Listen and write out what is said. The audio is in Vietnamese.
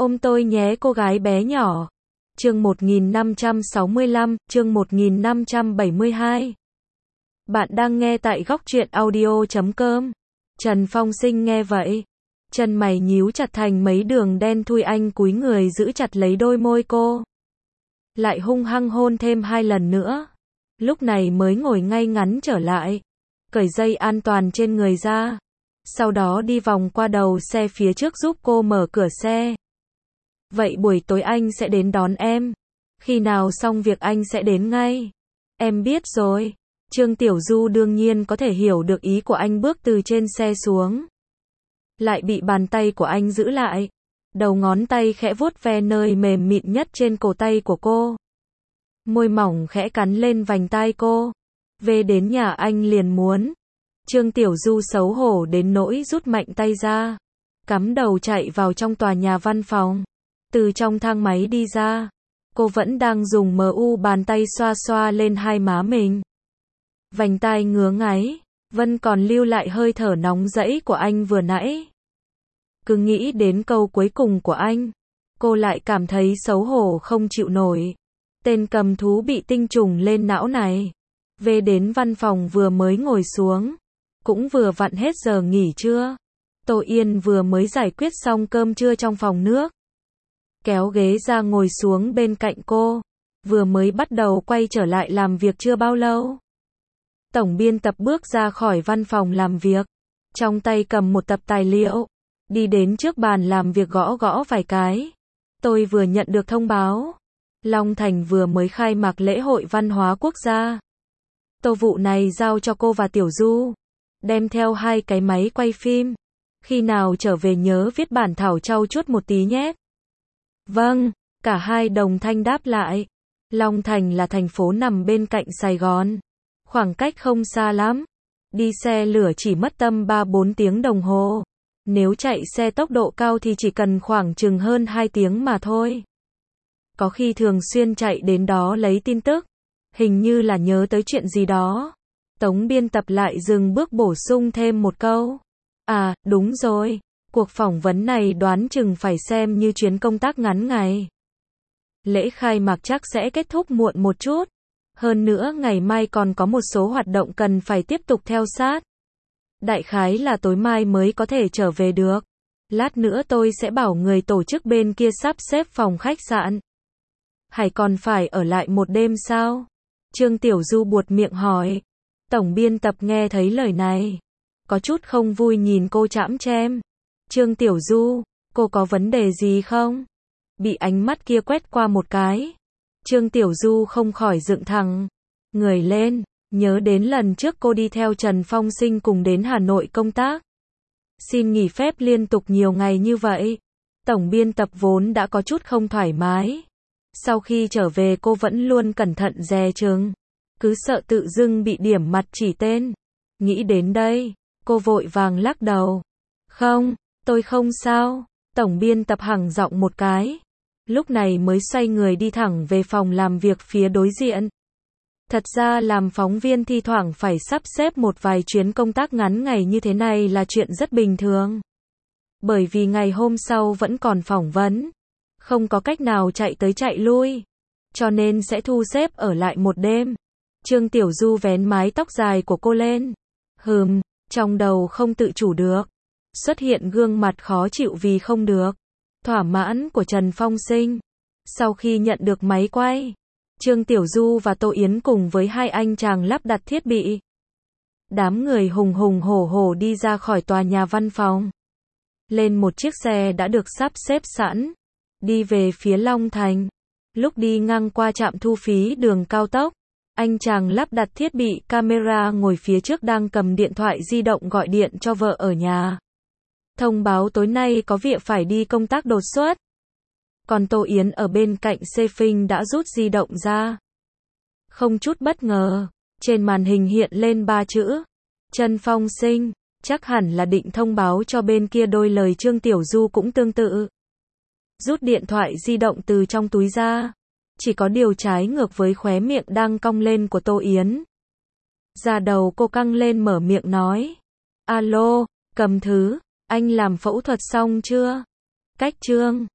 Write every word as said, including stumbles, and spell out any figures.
Ôm tôi nhé cô gái bé nhỏ. Chương một nghìn năm trăm sáu mươi lăm, chương một nghìn năm trăm bảy mươi hai. Bạn đang nghe tại góc truyện audio chấm com. Trần Phong Sinh nghe vậy, chân mày nhíu chặt thành mấy đường đen thui, anh cúi người giữ chặt lấy đôi môi cô, lại hung hăng hôn thêm hai lần nữa. Lúc này mới ngồi ngay ngắn trở lại, cởi dây an toàn trên người ra, sau đó đi vòng qua đầu xe phía trước giúp cô mở cửa xe. Vậy buổi tối anh sẽ đến đón em. Khi nào xong việc anh sẽ đến ngay. Em biết rồi. Trương Tiểu Du đương nhiên có thể hiểu được ý của anh, bước từ trên xe xuống, lại bị bàn tay của anh giữ lại. Đầu ngón tay khẽ vuốt ve nơi mềm mịn nhất trên cổ tay của cô. Môi mỏng khẽ cắn lên vành tai cô. Về đến nhà anh liền muốn. Trương Tiểu Du xấu hổ đến nỗi rút mạnh tay ra, cắm đầu chạy vào trong tòa nhà văn phòng. Từ trong thang máy đi ra, cô vẫn đang dùng mờ u bàn tay xoa xoa lên hai má mình. Vành tai ngứa ngáy, vẫn còn lưu lại hơi thở nóng rẫy của anh vừa nãy. Cứ nghĩ đến câu cuối cùng của anh, cô lại cảm thấy xấu hổ không chịu nổi. Tên cầm thú bị tinh trùng lên não này. Về đến văn phòng vừa mới ngồi xuống, cũng vừa vặn hết giờ nghỉ trưa. Tô Yên vừa mới giải quyết xong cơm trưa trong phòng nước, kéo ghế ra ngồi xuống bên cạnh cô. Vừa mới bắt đầu quay trở lại làm việc chưa bao lâu, tổng biên tập bước ra khỏi văn phòng làm việc, trong tay cầm một tập tài liệu, đi đến trước bàn làm việc gõ gõ vài cái. Tôi vừa nhận được thông báo, Long Thành vừa mới khai mạc lễ hội văn hóa quốc gia. Tô vụ này giao cho cô và Tiểu Du, đem theo hai cái máy quay phim. Khi nào trở về nhớ viết bản thảo trau chuốt một tí nhé. Vâng, cả hai đồng thanh đáp lại. Long Thành là thành phố nằm bên cạnh Sài Gòn, khoảng cách không xa lắm. Đi xe lửa chỉ mất tầm ba bốn tiếng đồng hồ. Nếu chạy xe tốc độ cao thì chỉ cần khoảng chừng hơn hai tiếng mà thôi. Có khi thường xuyên chạy đến đó lấy tin tức. Hình như là nhớ tới chuyện gì đó, tổng biên tập lại dừng bước bổ sung thêm một câu. À, đúng rồi, cuộc phỏng vấn này đoán chừng phải xem như chuyến công tác ngắn ngày. Lễ khai mạc chắc sẽ kết thúc muộn một chút. Hơn nữa ngày mai còn có một số hoạt động cần phải tiếp tục theo sát. Đại khái là tối mai mới có thể trở về được. Lát nữa tôi sẽ bảo người tổ chức bên kia sắp xếp phòng khách sạn. Hay còn phải ở lại một đêm sao? Trương Tiểu Du buột miệng hỏi. Tổng biên tập nghe thấy lời này, có chút không vui nhìn cô chãm chém. Trương Tiểu Du, cô có vấn đề gì không? Bị ánh mắt kia quét qua một cái, Trương Tiểu Du không khỏi dựng thẳng người lên, nhớ đến lần trước cô đi theo Trần Phong Sinh cùng đến Hà Nội công tác, xin nghỉ phép liên tục nhiều ngày như vậy. Tổng biên tập vốn đã có chút không thoải mái. Sau khi trở về cô vẫn luôn cẩn thận dè chừng, cứ sợ tự dưng bị điểm mặt chỉ tên. Nghĩ đến đây, cô vội vàng lắc đầu. Không, tôi không sao. Tổng biên tập hẳng giọng một cái, lúc này mới xoay người đi thẳng về phòng làm việc phía đối diện. Thật ra làm phóng viên thi thoảng phải sắp xếp một vài chuyến công tác ngắn ngày như thế này là chuyện rất bình thường. Bởi vì ngày hôm sau vẫn còn phỏng vấn, không có cách nào chạy tới chạy lui, cho nên sẽ thu xếp ở lại một đêm. Trương Tiểu Du vén mái tóc dài của cô lên. Hừm, trong đầu không tự chủ được, xuất hiện gương mặt khó chịu vì không được thỏa mãn của Trần Phong Sinh. Sau khi nhận được máy quay, Trương Tiểu Du và Tô Yến cùng với hai anh chàng lắp đặt thiết bị. Đám người hùng hùng hổ hổ đi ra khỏi tòa nhà văn phòng, lên một chiếc xe đã được sắp xếp sẵn, đi về phía Long Thành. Lúc đi ngang qua trạm thu phí đường cao tốc, anh chàng lắp đặt thiết bị camera ngồi phía trước đang cầm điện thoại di động gọi điện cho vợ ở nhà, thông báo tối nay có việc phải đi công tác đột xuất. Còn Tô Yến ở bên cạnh xe phinh đã rút di động ra. Không chút bất ngờ, trên màn hình hiện lên ba chữ Trần Phong Sinh, chắc hẳn là định thông báo cho bên kia. Đôi lời Trương Tiểu Du cũng tương tự. Rút điện thoại di động từ trong túi ra, chỉ có điều trái ngược với khóe miệng đang cong lên của Tô Yến. Da đầu cô căng lên mở miệng nói. Alo, cầm thứ, anh làm phẫu thuật xong chưa? Cách Trương